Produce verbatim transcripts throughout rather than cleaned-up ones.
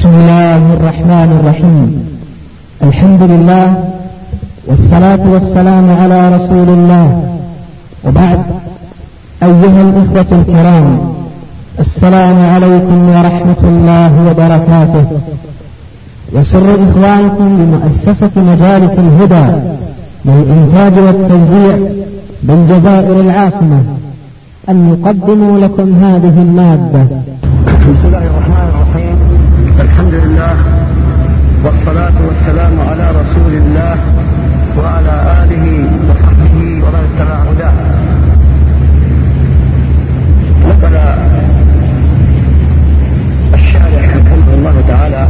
بسم الله الرحمن الرحيم. الحمد لله والصلاة والسلام على رسول الله، وبعد. أيها الإخوة الكرام، السلام عليكم ورحمة الله وبركاته. يسر إخوانكم بمؤسسة مجالس الهدى للإنتاج والتوزيع بالجزائر العاصمة أن يقدموا لكم هذه المادة. بسم الله الرحمن الرحيم. الحمد لله والصلاة والسلام على رسول الله وعلى آله وصحبه ومن اتبع هداه. نقل الشارع رحمه الله تعالى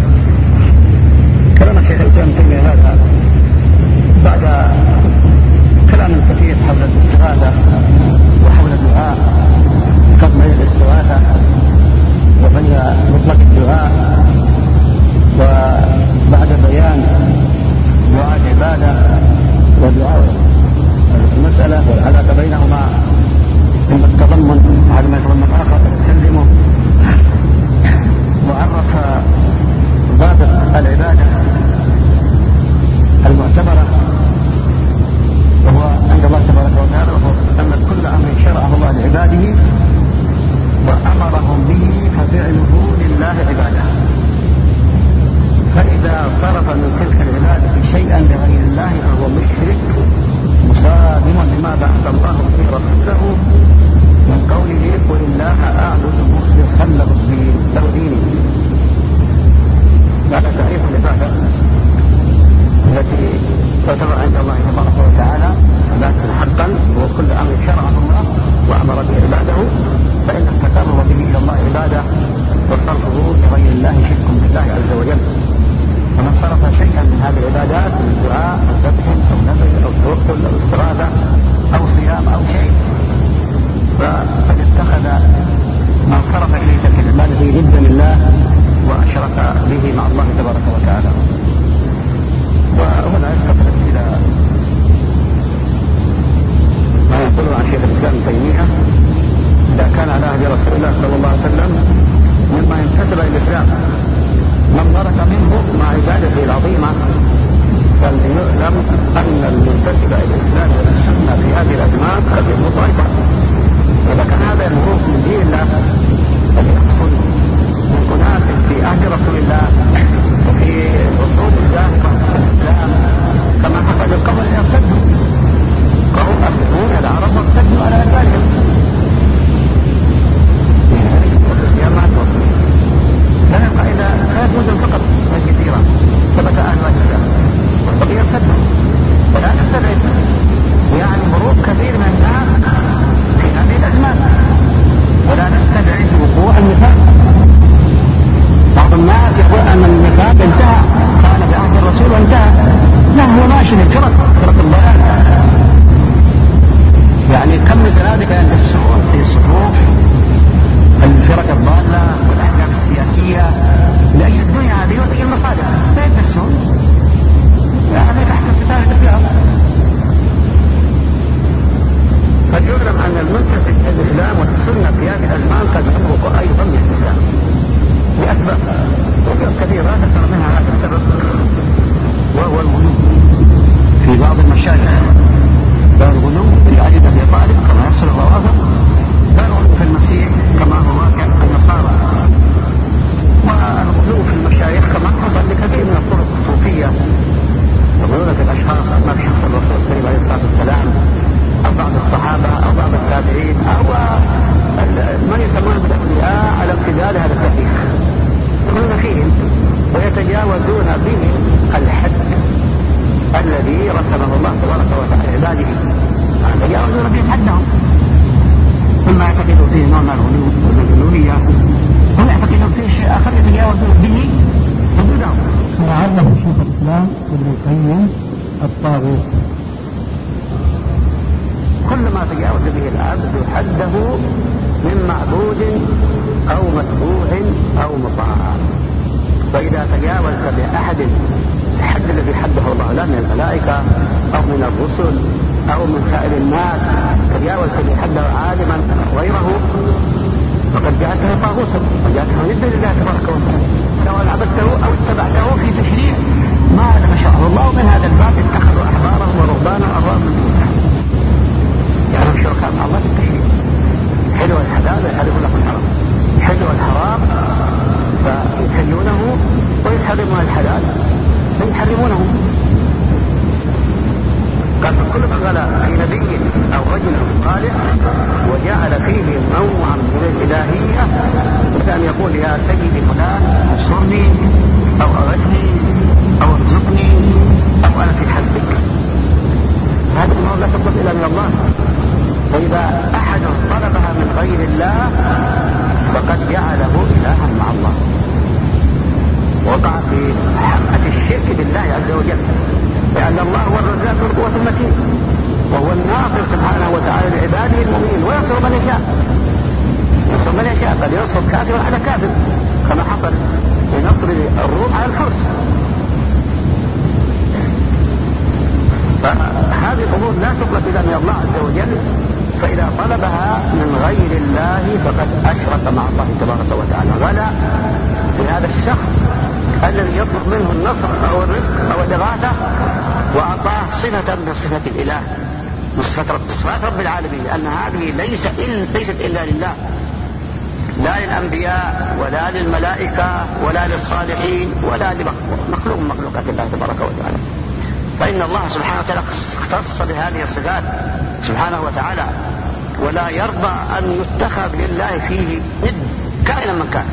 كلام الشيخ الإسلام ابن تيمية هذا بعد كلام كثير حول الاستغاثة وحول الدعاء وقسم الاستغاثة وبين مطلق الدعاء، وبعد بيان دعاء العبادة ودعاء المسألة والعلاقة بينهما ثم التضمن هذا ما يتضمن آخر تسلمه، وعرف ضابط العبادة المعتبرة وهو عند الله تبارك وتعالى، وهو أن كل أمر شرعه الله لعباده وأمرهم به ففعله لله عباده، فإذا صرف من تلك العبادة شيئا لغير الله فهو مشرك مصادم لما بعث الله به رسوله من قوله قل الله أعبد مخلصا له ديني. هذا تعريف العبادة التي تعتبر عند الله تبارك وتعالى عبادة حقا، هو كل أمر شرعه الله وأمر به عباده، فإن التقرب به إلى الله عبادة وصرفه لغير الله شرك بالله عز وجل. ومن صرف شيئا من هذه العبادات من دعاء أو ذبح أو نذر أو توكل أو استغاثة أو صيام أو شيء فقد اتخذ من صرف إليه تلك العبادة جدا لله وأشرك به مع الله تبارك وتعالى. وهنا يستطرق إلى ما يقوله عن شيخ الإسلام ابن تيمية إذا كان على عهد رسول الله صلى الله عليه وسلم مما ينتسب إلى الإسلام من ترك منه مع عبادته العظيمة، فليعلم أن المنتسب إلى الإسلام والسنة في هذه الأزمان قد يكون ضعيفا. إذا كان هذا المعروف من دين الله فليحصل من أناس في عهد رسول الله وفي أصول الداخل الإسلام كما حصل قبل أن يرتدوا، فهم أسلمون العرب وارتدوا على أدبارهم لا يبقى إذا ثلاث مدن فقط من كثيرة ثبت أهل الإسلام والبقية يرتدوا، ولا نستبعد يعني مرور كثير من الناس في هذه الأزمان، ولا نستبعد وقوع النفاق. بعض الناس يقول أن النفاق انتهى كان بعهد الرسول وانتهى، لا هو ماشي للفرق فرق الضلال، يعني كم مثل ذلك يندسون في صفوف الفرق الضالة والأحزاب السياسية لأجل الدنيا هذه وتلك المصالح لا يندسون يعني تحت ستار الإسلام. قد يعلم أن المنتسب إلى الإسلام والسنة في هذه الأزمان قد يمرق أيضا من الإسلام لأسباب كثيرة ذكر منها هذا السبب وهو الغلو في بعض المشايخ، الغلو في علي بن أبي طالب كما يحصل الروافض، الغلو في المسيح كما هو واقع في النصارى، والغلو في المشايخ كما حصل لكثير من الطرق الصوفية يقولون في الأشخاص أما في شخص الرسول الكريم عليه الصلاة والسلام أو بعض الصحابة أو بعض التابعين أو من يسمون بالأولياء على امتداد هذا التاريخ يكونون فيهم ويتجاوزون بهم الحد الذي رسمه الله تبارك وتعالى عباده، يتجاوزون بهم حدهم، ثم يعتقدوا فيه نوع من الغلو والألوهية، هم يعتقدون فيه شيء آخر يتجاوزون به حدودهم. وعرف شيخ الإسلام ابن القيم الطاغوت كل ما تجاوز به العبد حده من معبود أو متبوع أو مطاع. وإذا تجاوزت بأحد الحد الذي حده الله لا من الملائكة أو من الرسل أو من سائر الناس، تجاوزت بحده عالما غيره فقد جعلته طاغوتا وجعلته يدا لله تبارك وتعالى، سواء عبدته او اتبعته في تشريع ما لم شرعه الله. ومن هذا الباب اتخذوا احبارهم ورهبانهم اربابا من دون الله، يعني شركاء مع الله في التشريع. حلو الحلال ويحرمون لكم الحرام، حلو الحرام فيحلونه، ويحرمون الحلال فيحرمونه. قال فكل من غلا في نبي او رجل صالح وجعل فيه نوعا من الالهيه، مثل ان يقول يا سيدي فلان انصرني او اغثني او ارزقني او انا في حسبك، هذه الامور لا تطلب الا من الله. فاذا احد طلبها من غير الله فقد جعله الها مع الله، وقع في حمأة الشرك بالله عز وجل، لأن الله هو الرزاق ذو القوة المتين، وهو الناصر سبحانه وتعالى لعباده المؤمنين، وينصر من يشاء، ينصر من يشاء، قد ينصر كافر على كافر كما حصل لنصر الروم على الفرس. فهذه الأمور لا تطلب إلا من الله عز وجل، فإذا طلبها من غير الله فقد أشرك مع الله تبارك وتعالى، غلا في هذا الشخص الذي يطلب منه النصر أو الرزق أو الإغاثة، وأعطاه صفة من صفات الإله، من صفات رب, صفات رب العالمين، لأن هذه ليس إل ليست إلا لله، لا للأنبياء ولا للملائكة ولا للصالحين ولا لمخلوق من مخلوقات الله تبارك وتعالى. فإن الله سبحانه وتعالى اختص بهذه الصفات سبحانه وتعالى، ولا يرضى أن يتخذ لله فيه ند كائنا من كان.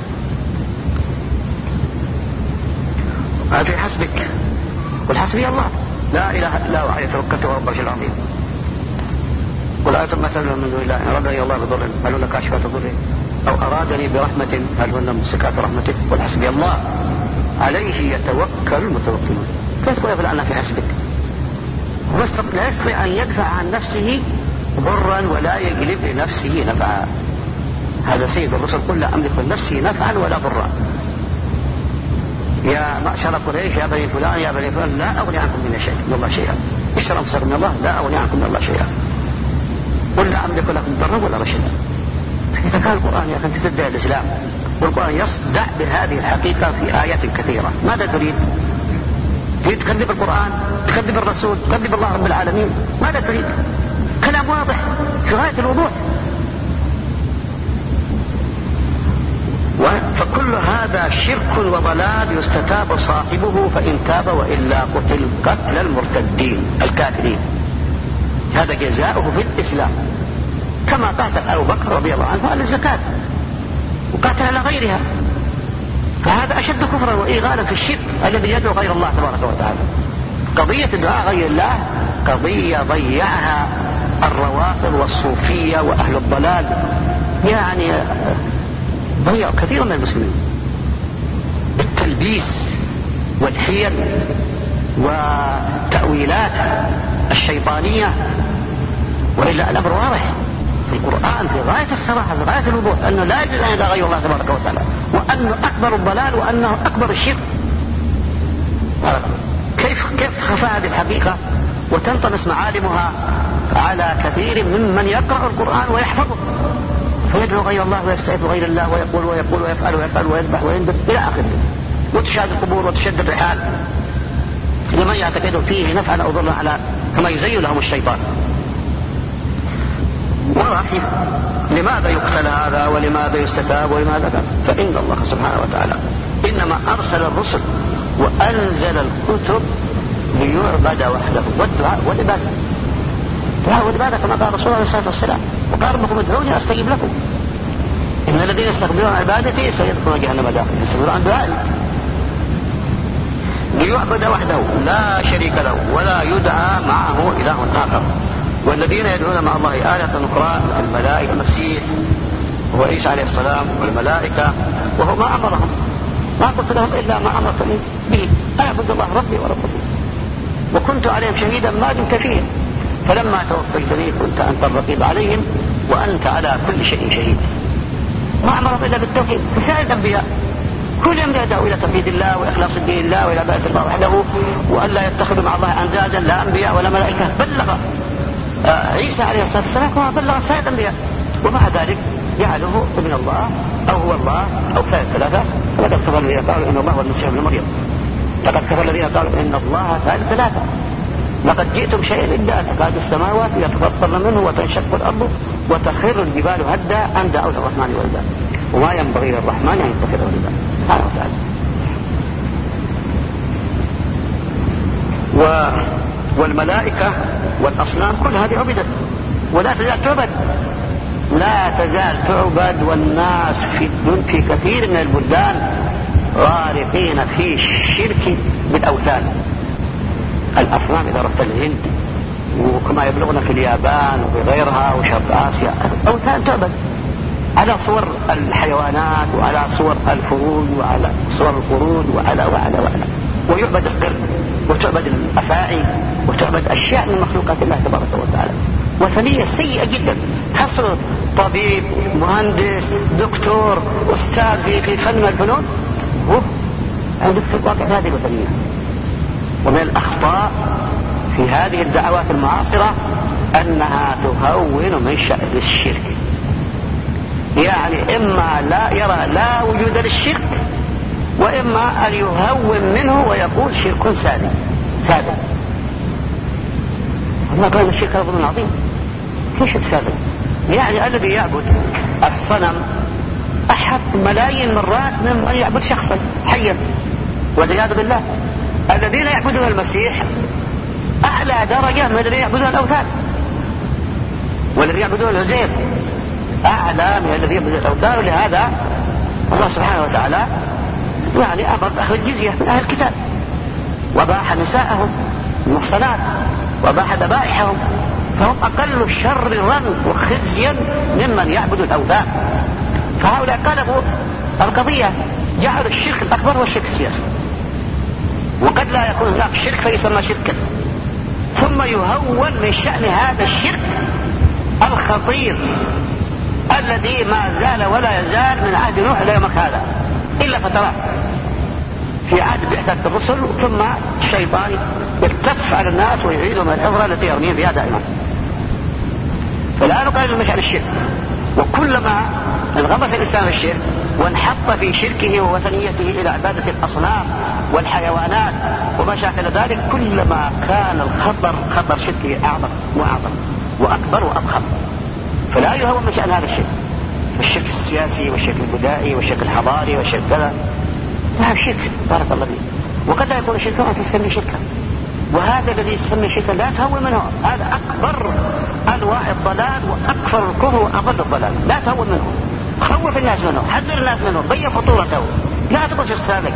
في حسبك قل حسبي الله لا اله الا هو عليه توكلت وهو العرش العظيم. قل ايتم ما سألهم من دون الله ان ارادني الله بضر هل هن كاشفات ضره او ارادني برحمه هل هن ممسكات رحمته. قل حسبي الله عليه يتوكل المتوكلون. كيف تقول فلان في حسبك؟ لا يستطيع ان يدفع عن نفسه ضرا ولا يجلب لنفسه نفعا. هذا سيد الرسل قل لا املك لنفسي نفعا ولا ضرا. يا معشر قريش يا بني فلان يا بني فلان لا أغني عنكم من شيء من الله شيئا، اشتروا أنفسكم من الله لا أغني عنكم من الله شيئا، قل لا أملك لكم ضرا ولا رشدا. إذا كان القرآن يا أخي أنت تدعي الإسلام والقرآن يصدع بهذه الحقيقة في آيات كثيرة، ماذا تريد؟ تريد تكذب القرآن، تكذب الرسول، تكذب الله رب العالمين، ماذا تريد؟ كلام واضح في غاية الوضوح. فكل هذا شرك وضلال يستتاب صاحبه فإن تاب، وإلا قتل قتل المرتدين الكافرين. هذا جزاؤه في الإسلام، كما قاتل أبو بكر رضي الله عنه على الزكاة وقاتل على غيرها، فهذا أشد كفرا وإغالا في الشرك الذي يدعو غير الله تبارك وتعالى. قضية الدعاء غير الله قضية ضيعها الروافض والصوفية وأهل الضلال، يعني ضيع كثير من المسلمين بالتلبيس والحيل والتأويلات الشيطانية. وإلا الأمر واضح في القرآن في غاية الصراحة في غاية الوضوح أنه لا يجوز أن يدعى غير الله تبارك وتعالى، وأنه أكبر الضلال وأنه أكبر الشرك. كيف كيف تخفى هذه الحقيقة وتنطمس معالمها على كثير ممن يقرأ القرآن ويحفظه ويدعو غير الله ويستعيذ غير الله ويقول ويقول ويفعل ويفعل ويذبح ويندب إلى آخره، وتشاهد القبور وتشد الرحال لمن يعتقد فيه نفعا أو ضرا على كما يزين لهم الشيطان. ورحيم لماذا يقتل هذا ولماذا يستتاب ولماذا كان؟ فإن الله سبحانه وتعالى إنما أرسل الرسل وأنزل الكتب ليعبد وحده والدعاء والعبادة. الدعاء والعبادة كما قال رسول الله عليه الصلاة والسلام وقال ربكم ادعوني أستجب لكم إن الذين يستكبرون عن عبادتي سيدخلون جهنم داخلين يستكبرون عن دعائي. ليعبد وحده لا شريك له ولا يدعى معه إله آخر. والذين يدعون مع الله آلة أخرى الملائكة المسيح وهو عيسى عليه السلام والملائكة، وهو ما أمرهم ما قلت لهم إلا ما أمرتني به أعبد الله ربي وربكم وكنت عليهم شهيدا ما دمت فيهم فلما توفيتني كنت أنت الرقيب عليهم وأنت على كل شيء شهيد. ما أمرهم إلا بالتوحيد. فسائر الأنبياء كل يوم يدعوا إلى توحيد الله وإخلاص الدين الله وإلى عبادة الله وحده وأن لا يتخذوا مع الله أندادا لا أنبياء ولا ملائكة. بلغ عيسى عليه الصلاة والسلام كما بلغ سائر الأنبياء، ومع ذلك جعله ابن الله أو هو الله أو ثالث ثلاثة. لقد كفر الذين قالوا إن الله هو المسيح ابن مريم. لقد كفر الذين قالوا إن الله ثالث ثلاثة. لقد جئتم شيئا إلا تكاد السماوات يتفطرن منه وتنشق الأرض وتخر الجبال هدا أن دعوا للرحمن ولدا وما ينبغي للرحمن أن يتخذ ولدا سبحانه وتعالى. و... والملائكة والأصنام كل هذه عبدت ولا تزال تعبد، لا تزال تعبد، والناس في في كثير من البلدان غارقين في الشرك بالأوثان. الأصنام إذا رحت الهند وكما يبلغنا في اليابان وفي غيرها وشرق آسيا أوثان تعبد على صور الحيوانات وعلى صور الفروج وعلى صور القرود وعلى وعلى وعلى ويعبد القرد وتعبد الأفاعي وتعبد أشياء من مخلوقات الله تبارك وتعالى. وثنية سيئة جدا تصل طبيب مهندس دكتور أستاذ في فن من الفنون عندك في الواقع هذه الوثنية. ومن الأخطاء في هذه الدعوات المعاصرة أنها تهون من شأن الشرك، يعني إما لا يرى لا وجود للشرك وإما أن يهون منه ويقول شرك سادة سادة. الله قال الشرك رجل عظيم. في شرك سادة يعني الذي يعبد الصنم أحد ملايين مرات من أن يعبد شخصا حيا والعياذ بالله. الذين يعبدون المسيح أعلى درجة من الذين يعبدون الأوثان، والذين يعبدون العزير أعلى من الذين يعبدون الأوثان. ولهذا الله سبحانه وتعالى يعني أمر بأخذ الجزية من أهل الكتاب وباح نساءهم المحصنات وباح ذبائحهم، فهم أقل شرا وخزيا ممن يعبد الأوثان. فهؤلاء قلبوا القضية، جعلوا الشرك الأكبر والشرك السياسي، وقد لا يكون هناك شرك فيسمى شركا، ثم يهون من شأن هذا الشرك الخطير الذي ما زال ولا يزال من عهد نوح إلى يومك هذا إلا فترات في عهد بعثة الرسل، ثم الشيطان يلتف على الناس ويعيدهم العبرة التي يرميهم بها دائما. فلا نقلل من شأن الشرك، وكلما انغمس الإنسان في الشرك وانحط في شركه ووثنيته إلى عبادة الأصنام والحيوانات وما شاكل ذلك كلما كان الخطر خطر شركه أعظم وأعظم وأكبر وأضخم. فلا يهون من شأن هذا الشرك، الشرك السياسي والشرك البدائي والشرك الحضاري والشرك كذا، لا شرك بارك الله فيه. وقد لا يكون شركا وأنت تسمي شركا، وهذا الذي يسمي شركا لا تهون منه، هذا أكبر أنواع الضلال وأكثر الكفر وأضل الضلال، لا تهون منه، خوف الناس منه، حذر الناس منه، بين خطورته، لا تقول شرك سابق.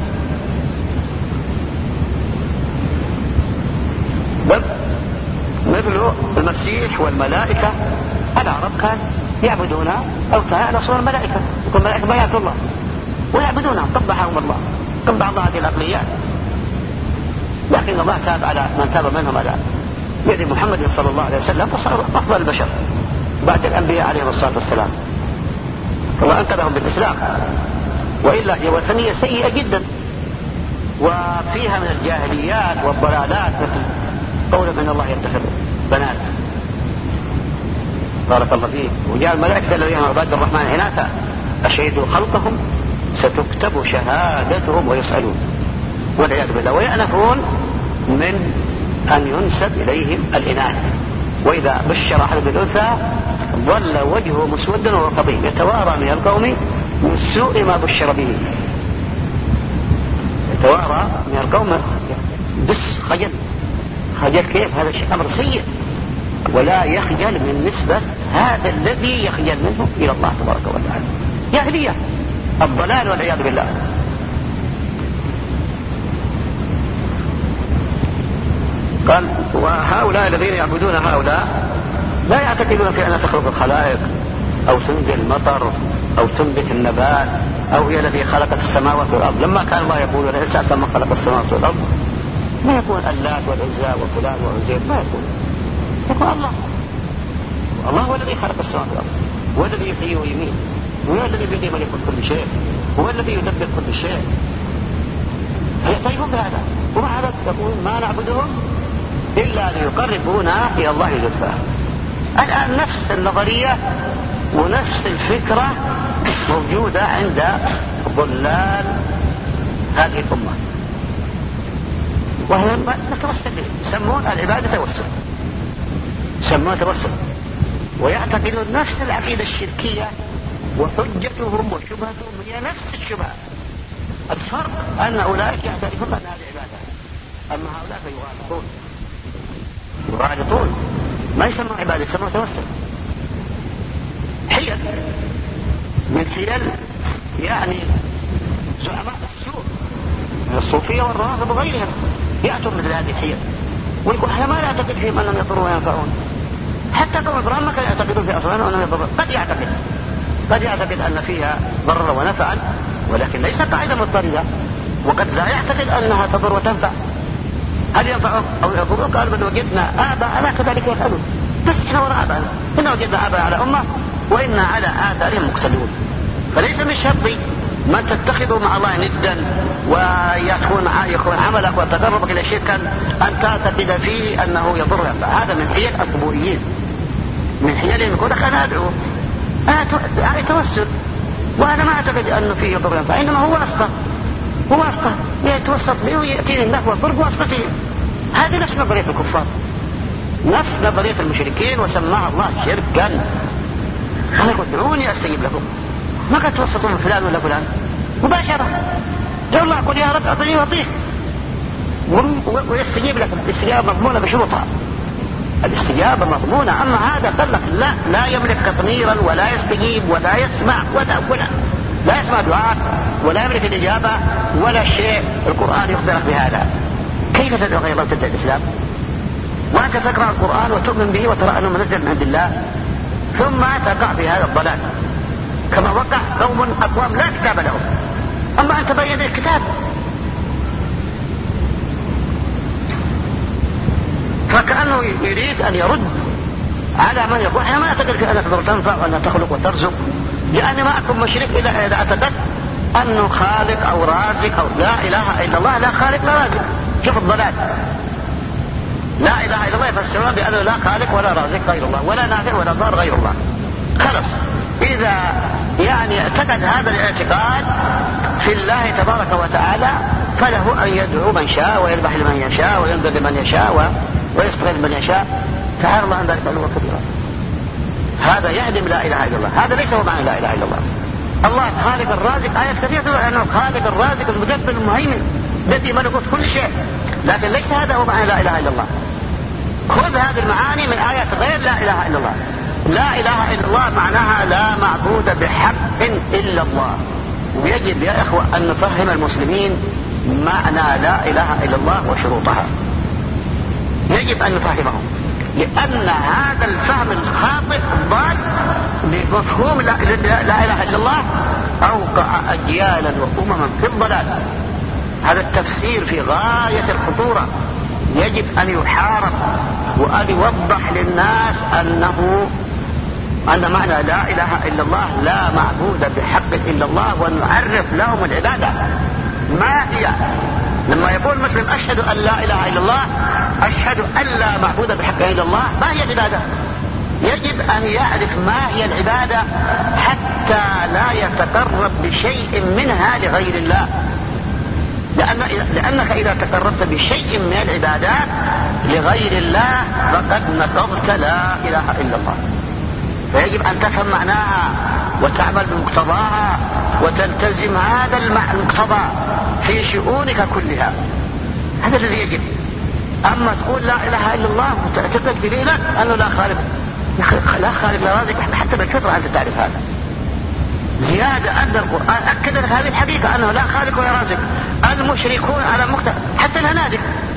بل مثل المسيح والملائكة العرب كان يعبدون أوثان على صور الملائكة، يكون الملائكة بيات الله ويعبدونهم، قبحهم الله قبح الله هذه الأقليات. لكن الله تاب على من تاب منهم على يد محمد صلى الله عليه وسلم وصار أفضل البشر بعد الأنبياء عليهم الصلاة والسلام، الله أنقذهم بالإسلام. وإلا هي وثنية سيئة جدا وفيها من الجاهليات والضلالات، مثل قول من الله يتخذ بنات بارك الله فيه. وجاء الملائكة الذين عباد الرحمن إناثا أشهدوا خلقهم ستكتب شهادتهم ويسألون والعياذ بالله، ويأنفون من أن ينسب إليهم الإناث. وإذا بشر أحد بالأنثى ظل وجهه مسودا وهو كظيم يتوارى من القوم من سوء ما بشر به، يتوارى من القوم بس خجل خجل كيف؟ هذا شيء أمر سيء، ولا يخجل من نسبة هذا الذي يخجل منه إلى الله تبارك وتعالى. جاهلية الضلال والعياذ بالله. قال وهؤلاء الذين يعبدون هؤلاء لا يعتقدون في أن تخلق الخلائق أو تنزل المطر أو تنبت النبات أو هي الذي خلقت السماوات والأرض. لما كان الله يقول ولئن سألت من خلق السماوات والأرض ما يكون اللات والعزى وفلان وعزير، ما يكون، يكون الله. الله هو الذي خلق السماوات والأرض، هو الذي يحيي ويميت، هو الذي بيده ملكوت كل شيء، هو الذي يدبر كل شيء. يعترفون بهذا، ومع هذا يقول ما نعبدهم إلا ليقربونا إلى الله زلفى. الآن نفس النظرية ونفس الفكرة موجودة عند ضلال هذه الأمة، وهي توسل، يسمون العبادة توسل، يسمون توسل، ويعتقدون نفس العقيدة الشركية، وحجتهم وشبهتهم هي نفس الشبهة. الفرق أن أولئك يعترفون أن هذه عبادة، أما هؤلاء فيغالطون يغالطون ما يسمون عبادة، يسمون توسل، حيل من حيل يعني زعماء السوء من الصوفية والروافض وغيرهم يأتون مثل هذه الحيل، ويقول احنا ما نعتقد فيهم أنهم يضرون وينفعون. حتى قوم إبراهيم ما كانوا يعتقدون في أصلهم أنهم يضرون، قد يعتقد قد يعتقد أن فيها ضرر ونفعا، ولكن ليس قاعدة مضطردة، وقد لا يعتقد أنها تضر وتنفع. هل ينفعهم أو يضرون؟ قال بل وجدنا آباءنا كذلك يفعلون، بس احنا وراء آباءنا، إنا وجدنا آباء على أمة وإنا على آثارهم مقتدون. فليس من شرط ما تتخذوا مع الله ندا ويكون يكون عملك وتقربك إلى شركا أن تعتقد فيه أنه يضر وينفع. هذا من حيل القبوريين، من حيلهم يقول لك أنا أدعو أنا توسل وأنا ما أعتقد أنه فيه يضر وينفع، إنما هو واسطة، هو واسطة يتوسط به ويأتيني النفع والضر بواسطته. هذه نفس نظرية الكفار، نفس نظرية المشركين، وسماها الله شركا. أنا قلت ادعوني أستجيب لكم، ما قد توسطوا من فلان ولا فلان، مباشرة يا الله قل يا رب أعطني وأعطيك ويستجيب لكم. الاستجابة مضمونة بشروطها، الاستجابة مضمونة. أما هذا قال لك لا لا يملك تطميرا ولا يستجيب ولا يسمع ولا ولا لا يسمع دعاء ولا يملك الإجابة ولا شيء. القرآن يخبرك بهذا. كيف تدعو غير الله تدعو الإسلام وأنت تقرأ القرآن وتؤمن به وترى أنه منزل من عند الله، ثم تقع في هذا الضلال كما وقع قوم أقوام لا كتاب لهم، أما أنت بين الكتاب. فكأنه يريد أن يرد على من يقول احنا ما نعتقد في أنك تقدر تنفع وأنك تخلق وترزق، لأني ما أكون مشرك إلا إذا اعتقدت أنه خالق أو رازق أو لا إله إلا الله لا خالق لا رازق. شوف الضلال، لا إله إلا الله يفسرها بأنه لا خالق ولا رازق غير الله ولا نافع ولا ضار غير الله. خلص إذا يعني اعتقد هذا الاعتقاد في الله تبارك وتعالى فله أن يدعو من شاء ويذبح لمن يشاء وينذر لمن يشاء ويستغيث من يشاء. تعالى الله عن ذلك علوا كبيرا. هذا يعلم لا إله إلا الله، هذا ليس هو معنى لا إله إلا الله. الله خالق الرازق، آيات كثيرة تقول أنه خالق الرازق المدبر المهيمن الذي ملكوت كل شيء، لكن ليس هذا هو معنى لا إله إلا الله. خذ هذه المعاني من آيات غير لا إله إلا الله. لا إله إلا الله معناها لا معبود بحق إلا الله. ويجب يا إخوة أن نفهم المسلمين معنى لا إله إلا الله وشروطها، يجب أن نفهمهم، لأن هذا الفهم الخاطئ الضال لمفهوم لا, لا, لا إله إلا الله أوقع أجيالا وأمما في الضلال. هذا التفسير في غاية الخطورة، يجب أن يحارب وأن يوضح للناس أنه أن معنى لا إله إلا الله لا معبود بحق إلا الله، ونعرف لهم العبادة ما هي. لما يقول مسلم أشهد أن لا إله إلا الله، أشهد أن لا معبود بحق إلا الله، ما هي العبادة؟ يجب أن يعرف ما هي العبادة حتى لا يتقرب بشيء منها لغير الله، لأن لأنك إذا تقربت بشيء من العبادات لغير الله فقد نقضت لا إله إلا الله. فيجب أن تفهم معناها وتعمل بمقتضاها وتلتزم هذا المقتضى في شؤونك كلها. هذا الذي يجب. أما تقول لا إله إلا الله وتعتقد بدينك أنه لا خالق لا خالق لا رازق، حتى بالفطرة أنت تعرف هذا. زيادة أن القرآن أكد لك هذه الحقيقة أنه لا خالق ولا رازق. المشركون على مقتضى، حتى الهنادك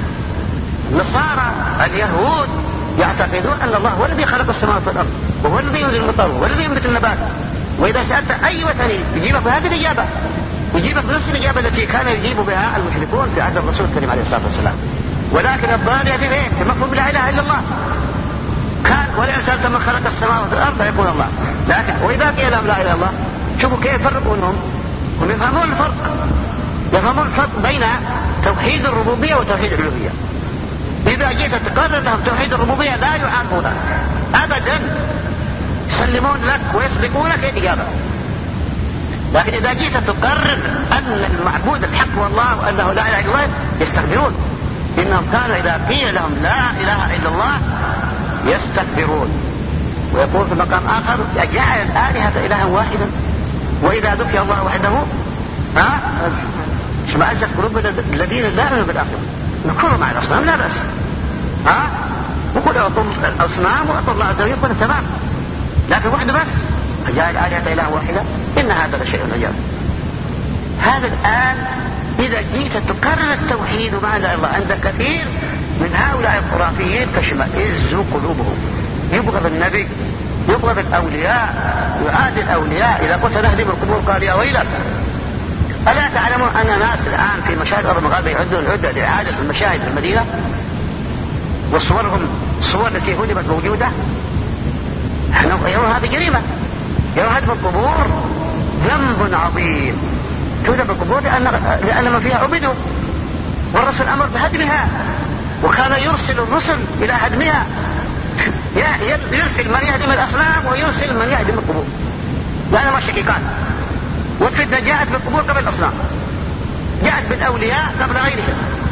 النصارى اليهود يعتقدون أن الله هو الذي خلق السماوات والأرض وهو الذي ينزل المطر وهو الذي ينبت النبات. وإذا سألت أي وثني يجيبك بهذه الإجابة، يجيبك بنفس الإجابة التي كان يجيب بها المشركون في عهد الرسول الكريم عليه الصلاة والسلام. ولكن الضال يأتي فين؟ في مفهوم لا إله إلا الله. كان ولئن سألت من خلق السماوات والأرض يقول الله. لكن وإذا قيل لهم لا إله إلا الله شوفوا كيف يفرقونهم، هم يفهمون الفرق، يفهمون الفرق بين توحيد الربوبية وتوحيد الألوهية. إذا جيت تقرر لهم توحيد الربوبية لا يعارضونه أبدا، يسلمون يتقدمون لك ويسبقونك الإجابة. لكن إذا جيت تقرر أن المعبود الحق هو الله وأنه لا إله إلا الله يستكبرون. إنهم كانوا إذا قيل لهم لا إله إلا الله يستكبرون. ويقول في مقام آخر أجعل الآلهة إلها واحدا وإذا ذكر الله وحده ها اشمأزت قلوب الذين لا يؤمنون بالآخرة. نكونوا مع الأصنام لا بأس، ها وقل أعطوا الأصنام وأعطوا الله عز وجل يكون تمام، لكن وحده بس أجعل الآلهة إلها واحدة إن هذا لشيء عجاب. هذا الآن إذا جيت تكرر التوحيد وما لا الله عند كثير من هؤلاء الخرافيين تشمئز قلوبهم، يبغض النبي، يبغض الأولياء، يعادي الأولياء. إذا قلت نهدم القبور قال يا ويلك. ألا تعلمون أن ناس الآن في مشاهد أرض المغاربة يعدون العدة لإعادة المشاهد في المدينة وصورهم الصور التي هدمت موجودة؟ يرون هذه جريمة، يرون هدم القبور ذنب عظيم. تهدم القبور لأن, لأن من فيها عبدوا، والرسول أمر بهدمها وكان يرسل الرسل إلى هدمها، يرسل من يهدم الأصنام ويرسل من يهدم القبور، لأنهما شقيقان. والفتنة جاءت بالقبور قبل الأصنام، جاءت بالأولياء قبل غيرهم.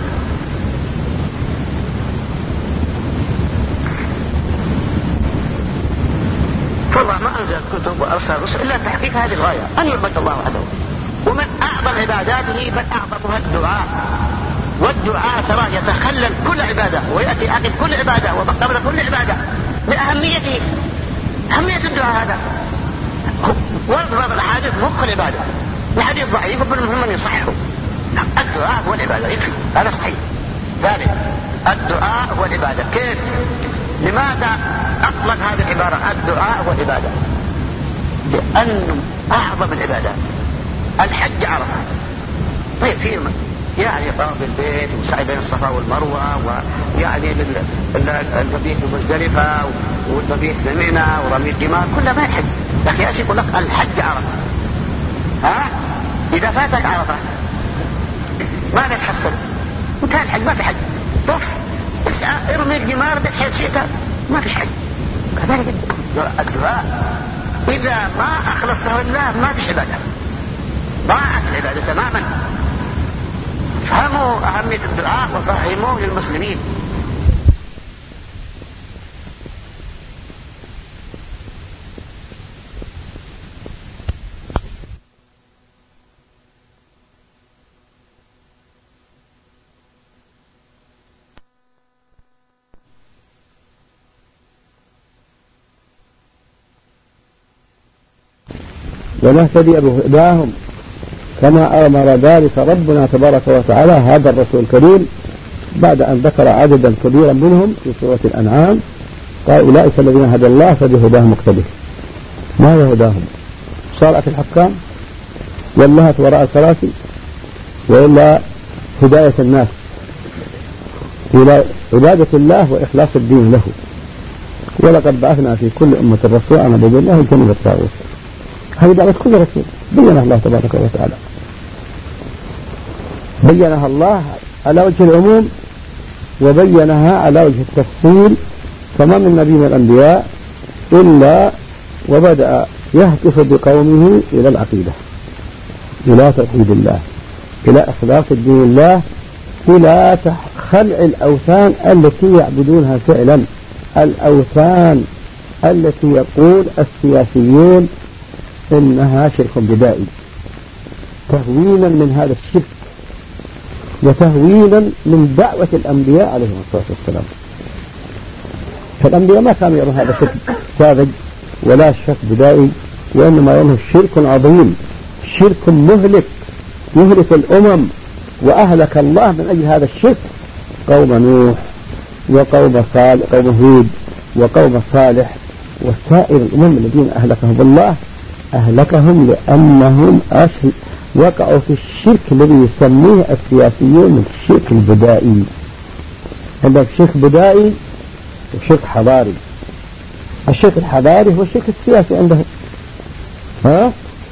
فالله ما أنزل كتب وأرسل رسل إلا تحقيق هذه الغاية، أن يعبد الله وحده. ومن أعظم عباداته بل أعظمها الدعاء. والدعاء ترى يتخلل كل عبادة ويأتي عقب كل عبادة وقبل كل عبادة لأهميته، أهمية الدعاء هذا. ورد بعض الأحاديث مخ العبادة، الحديث ضعيف ومن المهم أن يصححه. الدعاء هو العبادة يكفي، هذا صحيح. ثالث الدعاء هو العبادة. كيف؟ لماذا أطلق هذه العبارة الدعاء هو العبادة؟ لأنه أعظم العبادات. الحج عرفة، طيب فيه يعني طواف البيت وسعي بين الصفا والمروة، ويعني المبيت بمزدلفة والمبيت بمنى ورمي الجمار، كلها ما الحج. لكن يأتي يقول لك الحج عرفة. ها إذا فاتك عرفة ماذا تحصل؟ انتهى الحج، ما في حج. طف اسعى ارمي الجمار بحيث شئت، ما في حج. كذلك الدعاء إذا ما أخلصته لله ما في عبادة، ضاعت العبادة تماما. فهموا أهمية الدعاء وفهموه للمسلمين. ونهتدي بهداهم كما أمر ذلك ربنا تبارك وتعالى هذا الرسول الكريم، بعد أن ذكر عددا كبيرا منهم في سورة الأنعام قال أولئك الذين هدى الله فبهداهم مقتدي. ما هي هداهم؟ صارت الحكام واللهت وراء الكراسي، وإلا هداية الناس إلى عبادة الله وإخلاص الدين له. ولقد بعثنا في كل أمة رسولا أن اعبدوا الله واجتنبوا الطاغوت. هذه دعوة كل رسول بينها الله تبارك وتعالى، بينها الله على وجه العموم وبينها على وجه التفصيل. فما من نبي من الأنبياء إلا وبدأ يهتف بقومه إلى العقيدة، إلى توحيد الله، إلى إخلاص الدين الله، إلى خلع الأوثان التي يعبدونها فعلا، الأوثان التي يقول السياسيون إنها شرك بدائي، تهوينا من هذا الشرك وتهوينا من دعوة الأنبياء عليهم الصلاة والسلام. فالأنبياء ما كانوا يرون هذا الشرك ساذج ولا شرك بدائي، وإنما يرونه شرك عظيم، شرك مهلك يهلك الأمم. وأهلك الله من أجل هذا الشرك قوم نوح وقوم صالح قوم هود وقوم صالح وسائر الأمم الذين أهلكهم الله، أهلكهم لأنهم أشل وقعوا في الشرك الذي يسميه السياسيون الشرك البدائي. عندك شرك بدائي وشرك حضاري. الشرك الحضاري هو الشرك السياسي عندهم، ها؟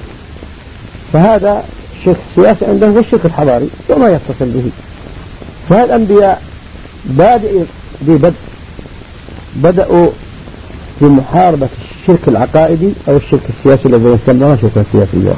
فهذا الشرك السياسي عندهم هو الشرك الحضاري وما يتصل به. فالأنبياء بادئ ببدء بدأوا في محاربة الشرك العقائدي أو الشرك السياسي الذي يسمونه شركا سياسيا.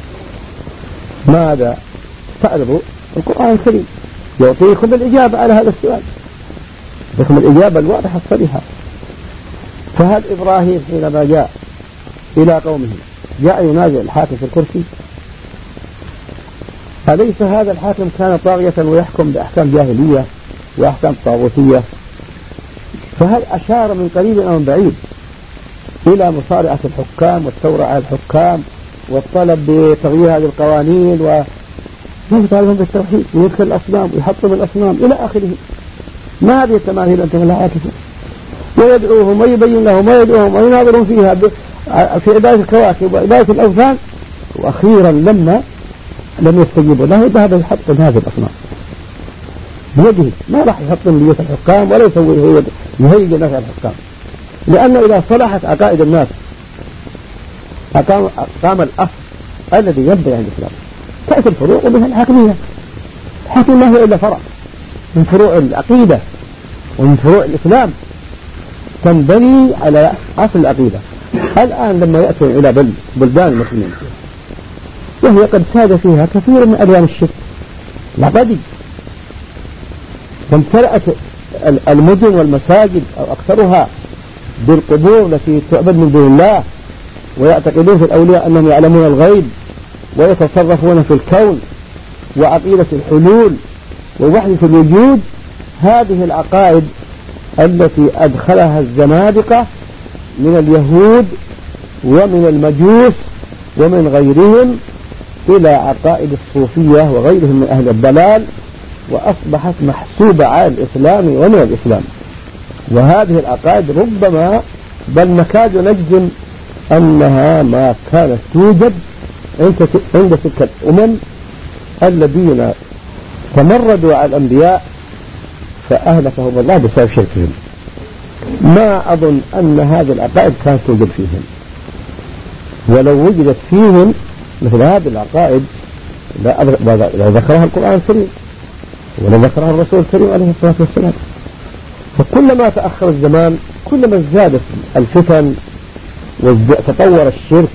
ماذا تعرضوا؟ القرآن الكريم يعطيكم الإجابة على هذا السؤال، لكم الإجابة الواضحة الصريحة. فهل إبراهيم حينما جاء إلى قومه جاء ينازع الحاكم في الكرسي؟ أليس هذا الحاكم كان طاغية ويحكم بأحكام جاهلية وأحكام طاغوتية؟ فهل أشار من قريب أو من بعيد إلى مصارعة الحكام والثورة على الحكام والطلب بتغيير هذه القوانين ويطالبهم بالتوحيد ويدخل الأصنام ويحطم الأصنام إلى آخره؟ ما هذه التماثيل أنتم لها عاكفون؟ ويدعوهم ويبين لهم ويدعوهم ويناظرون فيها في عبادة الكواكب وعبادة الأوثان، وأخيرا لما لم يستجيبوا له ذهب يحطم هذه الأصنام بيده. ما راح يحطم بيوت الحكام ولا يسوي يهيج الناس على الحكام، لأنه إذا صلحت عقائد الناس أقام, أقام الأصل الذي ينبغي عند الإسلام. تأتي الفروع ومنها الحاكمية. الحاكم ما هو إلا فرع من فروع العقيدة ومن فروع الإسلام تنبني على أصل العقيدة. الآن لما يأتون إلى بلدان المسلمين وهي قد ساد فيها كثير من ألوان الشرك العقدي، وامتلأت المدن والمساجد أو أكثرها بالقبور التي تعبد من دون الله، ويعتقدون في الأولياء أنهم يعلمون الغيب ويتصرفون في الكون وعقيدة الحلول ووحدة الوجود. هذه العقائد التي أدخلها الزنادقة من اليهود ومن المجوس ومن غيرهم إلى عقائد الصوفية وغيرهم من أهل الضلال، وأصبحت محسوبة على الإسلام ومن الإسلام. وهذه العقائد ربما بل نكاد نجزم أنها ما كانت توجد عند تلك الأمم الذين تمردوا على الأنبياء فأهلكهم الله بسبب شركهم. ما أظن أن هذه العقائد كانت توجد فيهم، ولو وجدت فيهم مثل هذه العقائد لا ذكرها القرآن الكريم ولا ذكرها الرسول الكريم عليه الصلاة والسلام. فكلما تأخر الزمان كلما ازدادت الفتن وتطور الشرك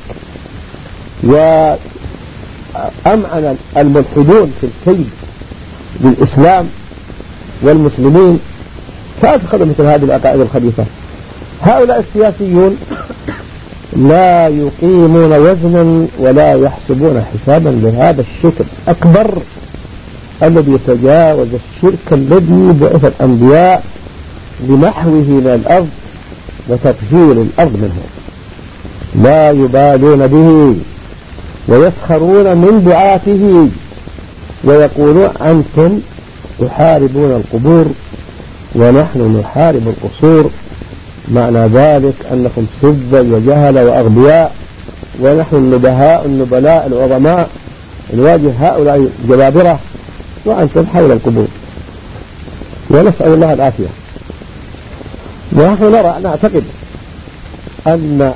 وأمعن الملحدون في الكيد للإسلام والمسلمين، فأدخلوا مثل هذه العقائد الخبيثة. هؤلاء السياسيون لا يقيمون وزنا ولا يحسبون حسابا لهذا الشرك الأكبر الذي يتجاوز الشرك الذي بعث الأنبياء لمحوه من الأرض وتطهير الأرض منه. لا يبالون به ويسخرون من دعاته ويقولون أنتم تحاربون القبور ونحن نحارب القصور. معنى ذلك أنكم سذج وجهل وأغبياء، ونحن النبهاء النبلاء العظماء نواجه هؤلاء الجبابرة وأنتم حول القبور. ونسأل الله العافية. ونحن نرى نعتقد أن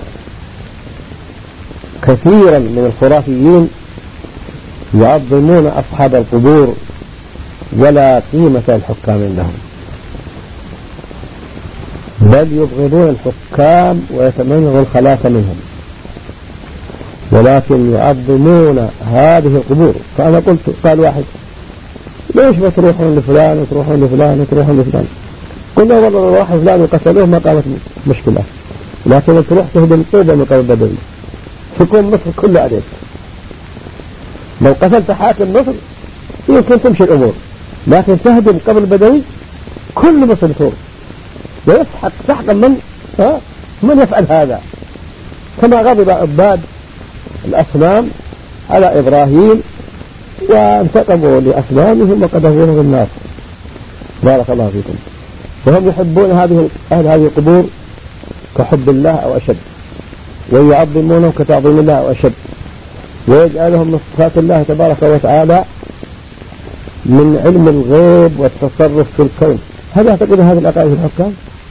كثيرا من الخرافيين يعظمون أصحاب القبور ولا قيمة الحكام عندهم، بل يبغضون الحكام ويتمنون الخلاص منهم، ولكن يعظمون هذه القبور. فأنا قلت قال واحد ليش ما تروحون لفلان وتروحون لفلان وتروحون لفلان؟ قلنا والله لو راح فلان وقتلوه ما قامت مشكلة، لكن تروح تهدم طوبة من قبل بدوي تكون مصر كلها عليك. لو قتلت حاكم مصر يمكن تمشي الأمور، لكن تهدم قبل بدوي كل مصر تور ويسحق سحقا من ها من يفعل هذا، كما غضب عباد الأصنام على إبراهيم وانتقموا لأصنامهم وقذفوهم في النار. بارك الله فيكم. وهم يحبون هذه أهل هذه القبور كحب الله أو أشد، ويعظمونهم كتعظيم الله أو أشد، ويجعلهم من صفات الله تبارك وتعالى من علم الغيب والتصرف في الكون. هل يعتقدون هذه العقائد الحكام؟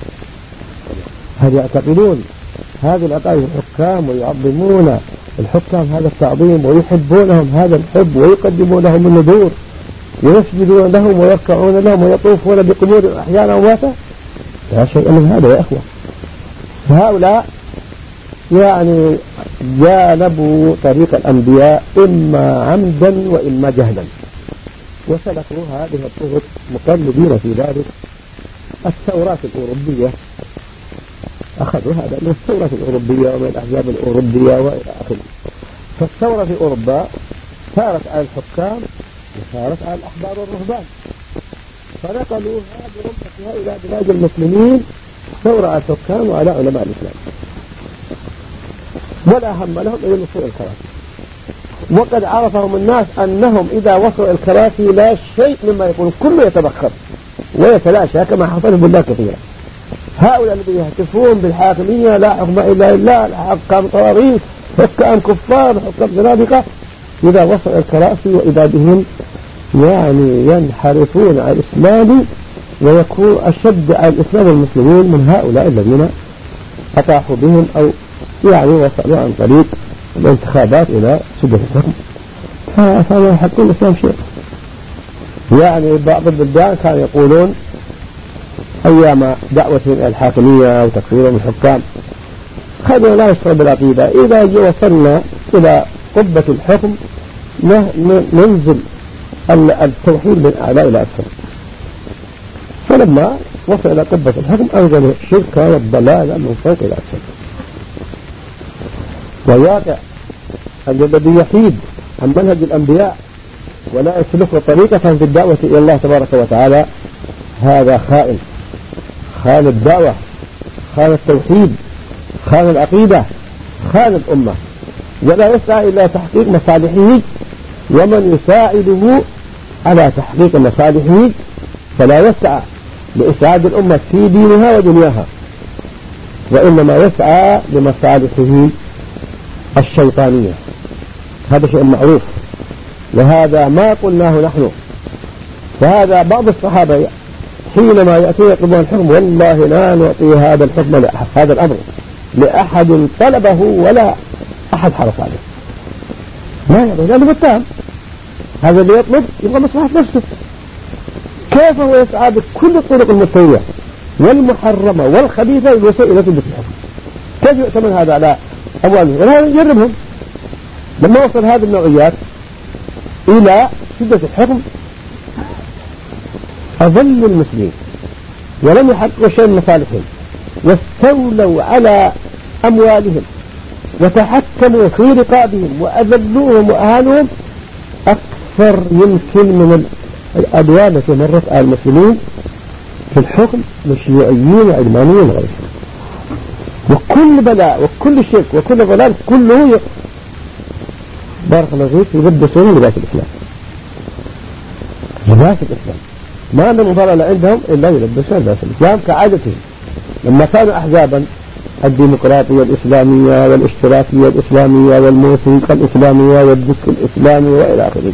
هل يعتقدون هذه العقائد الحكام ويعظمون الحكام هذا التعظيم ويحبونهم هذا الحب ويقدمون لهم النذور ويسجدون لهم ويركعون لهم ويطوفون بقبور أحيانا ومواتا؟ لا شيء من هذا يا أخوة. فهؤلاء يعني جانبوا طريق الأنبياء إما عمدا وإما جهلا، وسلكوا هذه الطرق مقلدين في ذلك. الثورات الأوروبية أخذوا هذا من الثورات الأوروبية ومن الأحزاب الأوروبية وإلى آخره. فالثورة في أوروبا ثارت على الحكام وثارت على الأحبار والرهبان، فنقلوها برمتها إلى بلاد المسلمين، ثورة على الحكام وعلى علماء الإسلام، ولا هم لهم إلا وصول الكراسي. وقد عرفهم الناس أنهم إذا وصلوا الكراسي لا شيء مما يكون كله يتبخر ويتلاشى كما حصل بالله كثيرا. هؤلاء الذين يهتفون بالحاكمية لا حكم إلا لله، حكام طواغيت، حكام كفار، حكام زنادقة، إذا وصل الكراسي وإذا بهم يعني ينحرفون على الإسلام ويكون أشد على الإسلام المسلمين من هؤلاء الذين أطاحوا بهم أو يعني وصلوا عن طريق الانتخابات إلى سدة الحكم. فما يحقون الإسلام شيء. يعني بعض البلدان كانوا يقولون أيام دعوتهم إلى الحاكمية وتكفيرهم الحكام خلينا لا نشتغل بالعقيدة، إذا وصلنا إلى قبة الحكم ننزل التوحيد من أعلى إلى أسفل. فلما وصل إلى قبة الحكم أنزل الشرك والضلال من فوق إلى أسفل. وواقع أن الذي يحيد عن منهج الأنبياء ولا يسلك طريقة في الدعوة إلى الله تبارك وتعالى هذا خائن، خان الدعوة، خان التوحيد، خان العقيدة، خان الأمة، ولا يسعى إلى تحقيق مصالحه، ومن يساعده على تحقيق مصالحه فلا يسعى لإسعاد الأمة في دينها ودنياها، وإنما يسعى لمصالحه الشيطانية. هذا شيء معروف، وهذا ما قلناه نحن. فهذا بعض الصحابة حينما يأتي يطلبون الحكم والله لا نعطي هذا الحكم لأحد، هذا الأمر لأحد طلبه ولا أحد حرص عليه، ما يعطي لأنه متهم. هذا اللي يطلب يبغى مصلحة نفسه، كيف هو يسعى بكل الطرق المستوية والمحرمة والخبيثة للوصول إلى سدة الحكم؟ كيف يؤتمن هذا على أموالهم؟ ولا يجربهم. لما وصل هذه النوعيات إلى سدة الحكم أظل المسلمين ولم يحققوا شيء من مصالحهم، واستولوا على أموالهم وتحكموا في رقابهم وأذلوهم وأهانوهم أكثر يمكن من الأدوان التي مرت على المسلمين في الحكم من شيوعيين وعلمانيين وغيرهم. وكل بلاء وكل شرك وكل ضلال كله بارك الله فيك يلبسون لباس الإسلام، لباس الإسلام، ما عندهم ضلال عندهم إلا يلبسون لباس الإسلام كعادتهم. لما كانوا أحزابا الديمقراطية الإسلامية والاشتراكية الإسلامية والموسيقى الإسلامية والدك الإسلامي وإلى آخره،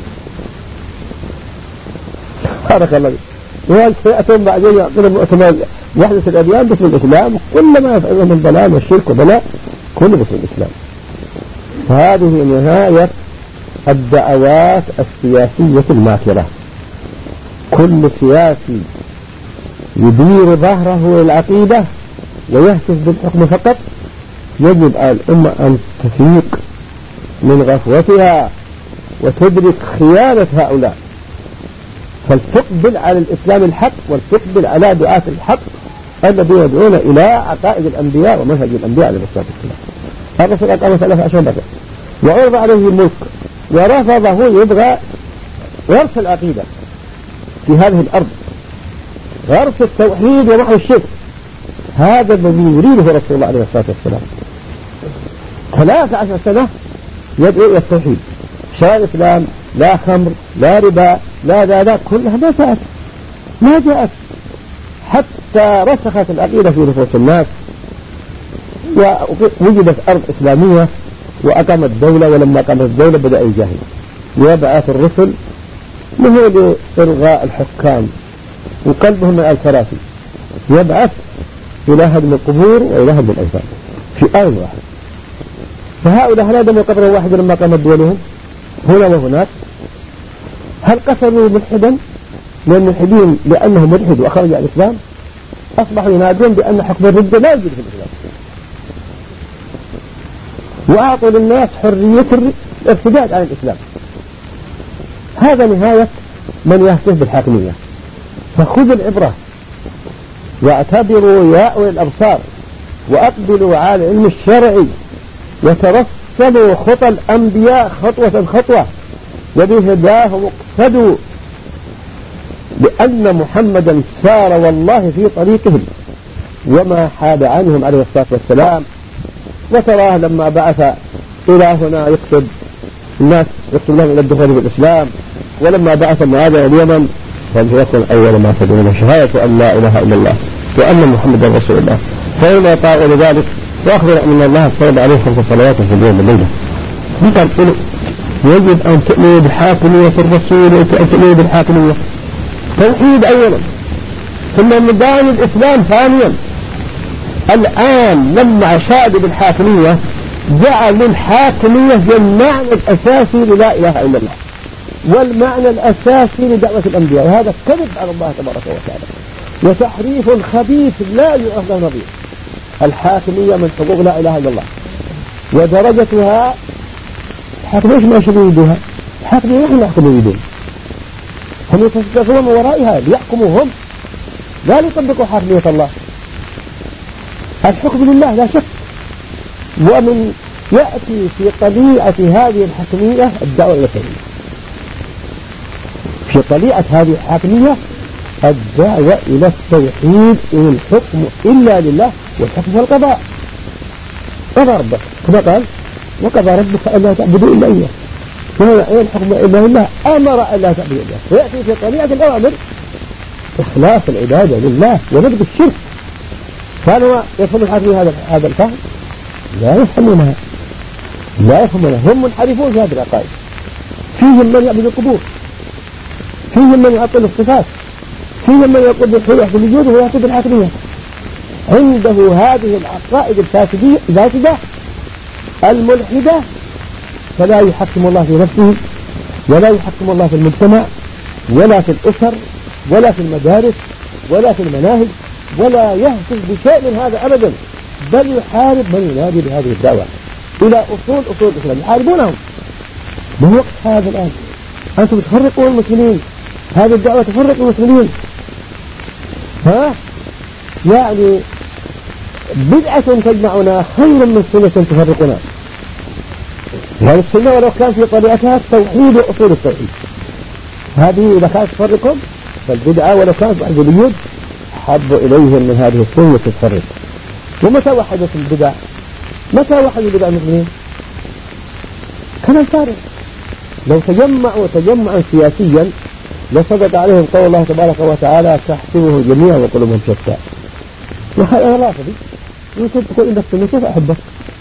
بارك الله فيك، ويأتون بعدين يعطون مؤتمر وحدة الأديان باسم الإسلام، كل ما يفعله من ضلال والشرك وبلاء كله باسم الإسلام. فهذه نهاية الدعوات السياسية الماكرة. كل سياسي يدير ظهره للعقيدة ويهتف بالحكم فقط يجب على الأمة أن تفيق من غفوتها وتدرك خيانة هؤلاء، فلتقبل على الإسلام الحق ولتقبل على دعاة الحق الذين يدعون إلى عقائد الأنبياء ومنهج الأنبياء عليه الصلاة والسلام. الرسول قام ثلاث عشر مرة وعرض عليه الملك ورفضه، يبغى غرس العقيدة في هذه الأرض، غرس التوحيد ومحو الشرك، هذا الذي يريده رسول الله عليه الصلاة والسلام. ثلاث عشر سنة يدعو إلى التوحيد، شرع الإسلام، لا خمر لا ربا لا لا لا كلها ما جاءت ما جاءت حتى رسخت العقيدة في نفوس الناس ووجدت أرض إسلامية وأقامت دولة. ولما قامت الدولة بدأ يجاهد ويبعث الرسل منه لإرغاء الحكام وقلبهم من الكراسي، يبعث إلى هدم القبور وإلى هدم الأوثان في آن واحد. فهؤلاء هل هدموا قبرا واحدا لما قامت دولهم هنا وهناك؟ هل قتلوا ملحدا من الملحدين لأنه ملحد وأخرج عن الإسلام؟ أصبحوا ينادون بأن حكم الردة لا يوجد في الإسلام. وأعطوا للناس حرية الارتداد عن الإسلام. هذا نهاية من يهتف بالحاكمية. فخذوا العبرة واعتبروا يا أولي الأبصار وأقبلوا على العلم الشرعي وترسلوا خطى الأنبياء خطوة خطوة وبهداهم اقتدوا، لأن محمدا سار والله في طريقهم وما حاد عنهم عليه الصلاة والسلام. وتراه لما بعث إلى هنا يكتب الناس يكتب لهم إلى الدخول في الإسلام، ولما بعث معاذ إلى اليمن فليكن أول ما تدعون شهادة أن لا إله إلا الله وأن محمدا رسول الله، فإن طاعوا لذلك وأخبر أن الله فرض عليه خمس صلوات في اليوم والليلة. قالوا يجب أن تؤمنوا بحاكمية الرسول وأن تؤمنوا بالحاكمية توحيد أولا، ثم ميدان الإسلام ثانيا. الآن لما شادوا بالحاكمية جعلوا الحاكمية هي المعنى الأساسي للا إله إلا الله والمعنى الأساسي لدعوة الأنبياء، وهذا كذب على الله تبارك وتعالى وتحريف خبيث لا يؤخذ نظير. الحاكمية من حقوق لا إله إلا الله ودرجتها الحاكمية إيش ما يريدوها؟ الحاكمية نحن نحكم يريدون، هم يتصدقون من ورائها ليحكموا هم، لا يطبقوا حاكمية الله. الحكم لله لا شك. ومن يأتي في طليعة هذه الحاكمية الدعوة إلى التوحيد، في طليعة هذه الحاكمية الدعوة إلى التوحيد، إن الحكم إلا لله والحكم هو القضاء. قضى ربك كما قال وقضى ربك ألا تعبدوا إلا إياه، وهو أي الحكم إلا لله أمر ألا تعبدوا إلا إياه. ويأتي في طليعة الأوامر إخلاص العبادة لله ونبذ الشرك. كانوا يفهمون الحاكمية هذا هذا الفهم؟ لا يفهمونها، لا يفهمونها، هم منحرفون في هذه العقائد. فيهم من يعبد القبور، فيهم من يعطل الصفات، فيهم من يقول بالحلول في الوجود ويعطل بالحاكمية. عنده هذه العقائد الفاسدة الملحدة، فلا يحكم الله في نفسه ولا يحكم الله في المجتمع ولا في الأسر ولا في المدارس ولا في المناهج، ولا يهتف بشيء من هذا أبدا، بل يحارب من ينادي بهذه الدعوة إلى أصول أصول الإسلام، يحاربونهم. من وقت هذا الآن أنتم تفرقون المسلمين، هذه الدعوة تفرق المسلمين. ها يعني بدعة تجمعنا خير من سنة تفرقنا. هذه السنة ولو كان في طبيعتها التوحيد وأصول التوحيد، هذه إذا كانت تفرقهم فالبدعة ولو كانت بعد اليد حب إليهم من هذه السنة تتفرق. ومتى وحدت البدع؟ متى وحدوا البدع المسلمين؟ كلام فارغ. لو تجمعوا تجمعا سياسيا لصدق عليهم قول الله تبارك وتعالى تحسبه جميعا وقلوبهم شتى. وهذا أنا رافضي يمكن تقول إنك كيف أحبك؟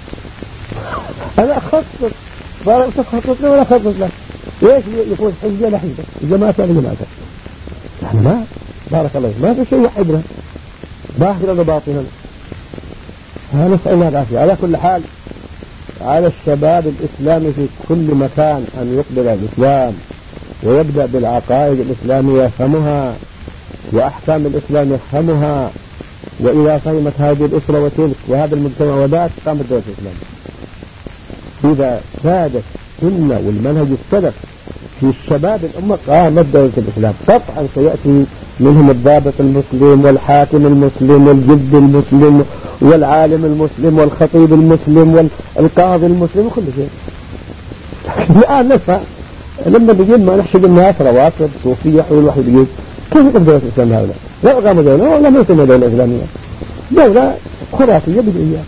أنا أخصص فأنا تخصص ولا أخصص لك. إيش يكون حجة لحيدة جماعة جماعة نحن ما بارك الله ما في شيء يحبنا باطلا وباطلا. نسأل الله العافية. على كل حال على الشباب الإسلامي في كل مكان أن يقبل الإسلام ويبدأ بالعقائد الإسلامية يفهمها وأحكام الإسلام يفهمها، وإذا فهمت هذه الأسرة وتلك وهذا المجتمع وذاك قامت دولة الإسلام. إذا سادت السنة والمنهج السلف في الشباب الأمة قامت دولة الإسلام. قطعا سيأتي منهم الضابط المسلم والحاكم المسلم والجد المسلم والعالم المسلم والخطيب المسلم والقاضي المسلم وكل شيء. الآن نفع لما بيجي ما نحشد الناس رواتب صوفية حول الواحد بيجي كيف يقوم دولة الإسلام هؤلاء؟ لا قاموا دولة ولا ما يسمى دولة إسلامية، دولة خرافية بدعية.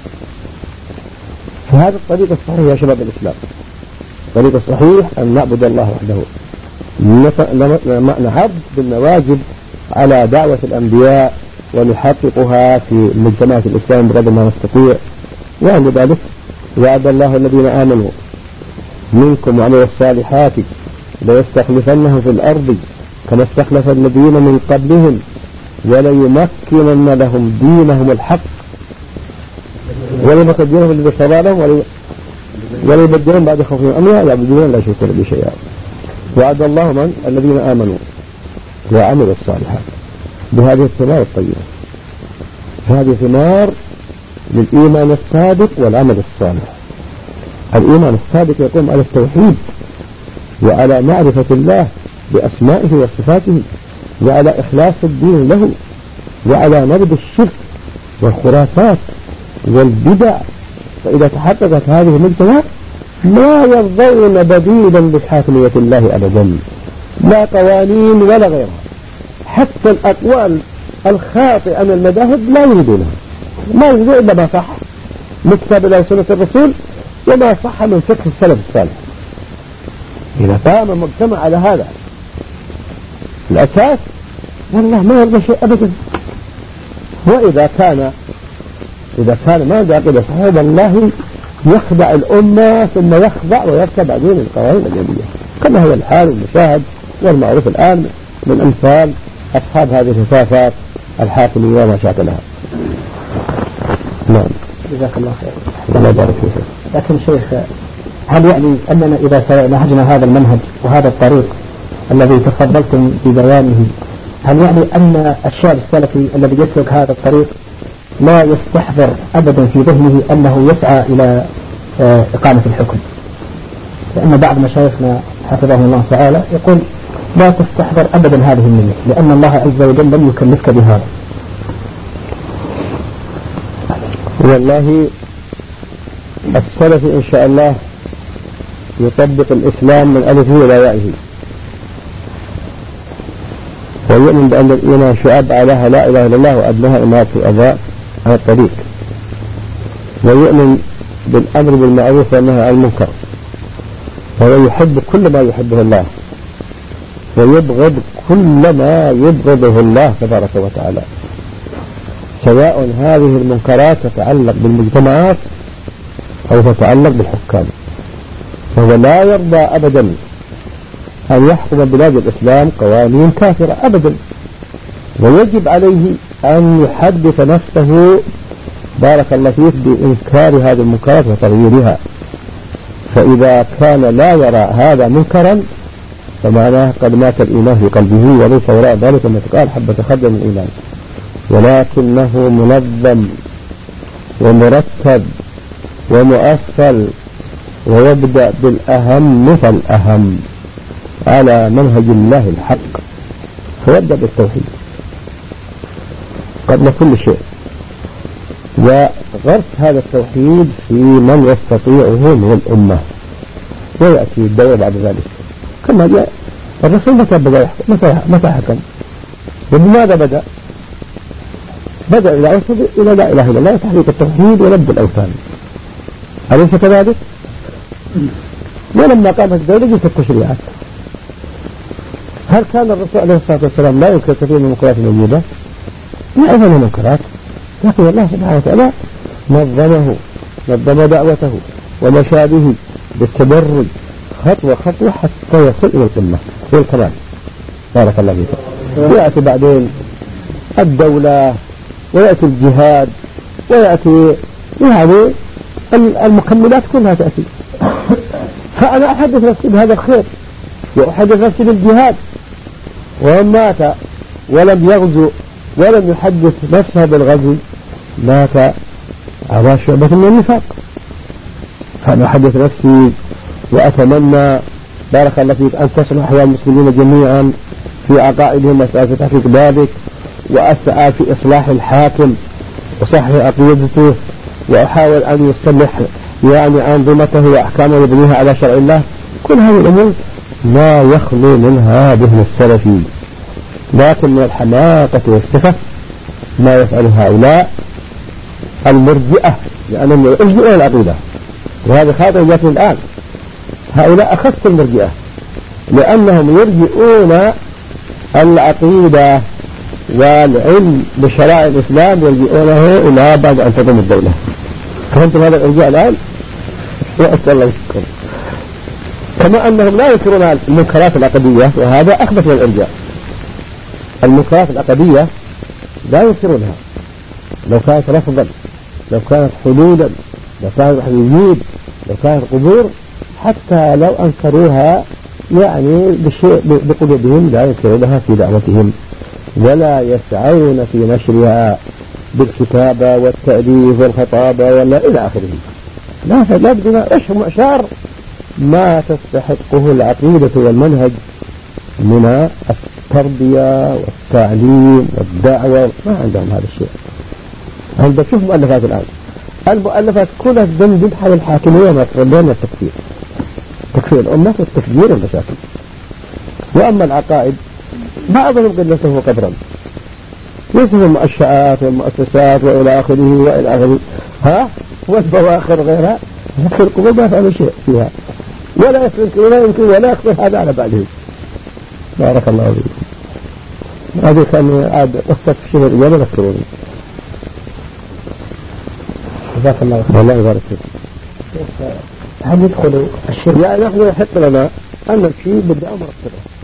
فهذا الطريق الصحيح يا شباب الإسلام، الطريق الصحيح أن نعبد الله وحده، نحب بالنواجد على دعوة الأنبياء ونحققها في مجتمعات الإسلام بقدر ما نستطيع. وعند ذلك وعد الله الذين آمنوا منكم وعملوا الصالحات ليستخلفنهم في الأرض كما استخلف الذين من قبلهم وليمكنن لهم دينهم الحق وليمكننهم الذي ارتضى لهم وليبدلهم بعد خوفهم أمنا يعبدون لا يشركون به شيئا. وعد الله من الذين آمنوا وعملوا الصالحات بهذه الثمار الطيبة. هذه ثمار للإيمان الصادق والعمل الصالح. الإيمان الصادق يقوم على التوحيد وعلى معرفة الله بأسمائه وصفاته وعلى إخلاص الدين له وعلى نبذ الشرك والخرافات والبدع. فإذا تحققت هذه المجتمع لا يرضون بديلا بحاكمية الله أبدا، لا قوانين ولا غيرها. حتى الأقوال الخاطئة من المذاهب لا يريدونها، ما يريدون إلا ما صح من كتاب الله وسنة الرسول وما صح من فقه السلف الصالح. إذا قام المجتمع على هذا الأساس والله ما يرضى شيء أبدا. وإذا كان إذا كان ما عنده عقيدة صحيحة والله يخضع الأمة ثم يخضع ويركب بعدين القوانين الجديدة، كما هو الحال المشاهد والمعروف الآن من أمثال أصحاب هذه الهتافات الحاكمية وما شاكلها. نعم. جزاك الله خير. الله يبارك فيك. لكن شيخ، هل يعني أننا إذا نهجنا هذا المنهج وهذا الطريق الذي تفضلتم ببيانه، هل يعني أن الشاب السلفي الذي يسلك هذا الطريق لا يستحضر أبدا في ذهنه أنه يسعى إلى إقامة الحكم؟ لأن بعض مشايخنا حفظه الله تعالى يقول لا تستحضر أبدا هذه النية، لأن الله عز وجل لم يكلفك بهذا. والله السلف إن شاء الله يطبق الإسلام من ألفه إلى يائه، ويؤمن بأن الإيمان شعب أعلاها لا إله إلا الله وأدناها إماتة الأذى عن الطريق، ويؤمن بالأمر بالمعروف والنهي عن المنكر، وهو يحب كل ما يحبه الله ويبغض كل ما يبغضه الله تبارك وتعالى، سواء هذه المنكرات تتعلق بالمجتمعات أو تتعلق بالحكام. فهو لا يرضى أبدا أن يحكم بلاد الإسلام قوانين كافرة أبدا، ويجب عليه أن يحدث نفسه بارك الله فيك بإنكار هذه المنكرات وتغييرها. فإذا كان لا يرى هذا منكرا فمعناه قد مات الإيمان في قلبه، وليس وراء ذلك مثقال حبة خردل من الإيمان، ولكنه منظم ومرتب ومؤصل، ويبدأ بالأهم فالأهم على منهج الله الحق، فيبدأ بالتوحيد قبل كل شيء، وغرس هذا التوحيد في من يستطيعه من الأمة، ويأتي الدور بعد ذلك. كما جاء الرسول متى بدأ يحكم؟ متى متى حكم؟ وبماذا بدأ؟ بدأ إلى أوصل إلى لا إله إلا الله وتحقيق التوحيد ونبذ الأوثان، أليس كذلك؟ ولما قامت الدولة جت التشريعات. هل كان الرسول عليه الصلاة والسلام لا ينكر كثير من المنكرات الموجودة؟ يعرف أنها منكرات، لكن الله سبحانه وتعالى نظمه نظم دعوته ومشى به بالتدرج خطوة خطوة حتى يصل إلى القمة والكمال. بارك الله فيك. ويأتي بعدين الدولة ويأتي الجهاد ويأتي يعني المكملات كلها تأتي. فأنا أحدث نفسي بهذا الخير وأحدث نفسي بالجهاد، ومن مات ولم يغزو ولم يحدث نفسه بالغزو مات على شعبة من النفاق. فأنا أحدث نفسي وأتمنى بارك الله فيك أن تصلح أحوال المسلمين جميعا في عقائدهم وأسأل في تحقيق ذلك، وأسعى في إصلاح الحاكم وصحح عقيدته، وأحاول أن يصلح يعني أنظمته وأحكامه يبنيها على شرع الله. كل هذه الأمور لا يخلو منها ذهن السلفي، لكن من الحماقة والسفة ما يفعل هؤلاء المرجئة، لأنهم يرجئون العقيدة، وهذا خاطئ جاتنا الآن. هؤلاء أخف المرجئة لأنهم يرجئون العقيدة والعلم بشرائع الإسلام يرجئونه إلى بعد أن تقوم الدولة. فهمتم هذا الإرجاء الآن؟ وأسأل الله يشكركم. كما أنهم لا ينكرون المنكرات العقدية، وهذا أخبث من الإرجاء. المنكرات العقدية لا ينكرونها، لو كانت رفضا، لو كانت حلولا، لو كانت وجود، لو كانت قبور، حتى لو أنكروها يعني بشيء بقلوبهم لا ينكرونها في دعوتهم، ولا يسعون في نشرها بالكتابة والتأليف والخطابة ولا إلى آخره. لا لا بدنا إيش معشار ما تستحقه العقيدة والمنهج من التربية والتعليم والدعوة، ما عندهم هذا الشيء. عندك شوف مؤلفات الآن، المؤلفات كلها تدندن حول الحاكمية والتربية والتكفير، تكفير الأمة والتكبير المشاكل. وأما العقائد ما أظن قلته قدرا، يصف المؤشآت والمؤسسات وإلى آخره وإلى آخره، ها والبواخر غيرها، لكن القبور ما فعلوا شيء فيها، ولا يمكن ولا يمكن ولا يخطر هذا على بعده. بارك الله فيك. هذه كان عاد قصة في شيء الإجابة ذكروني. جزاك الله خير. والله يبارك فيك. هل يدخل الشرك؟ يعني نحن يحق لنا أن نمشي بالدعوة مرتبة.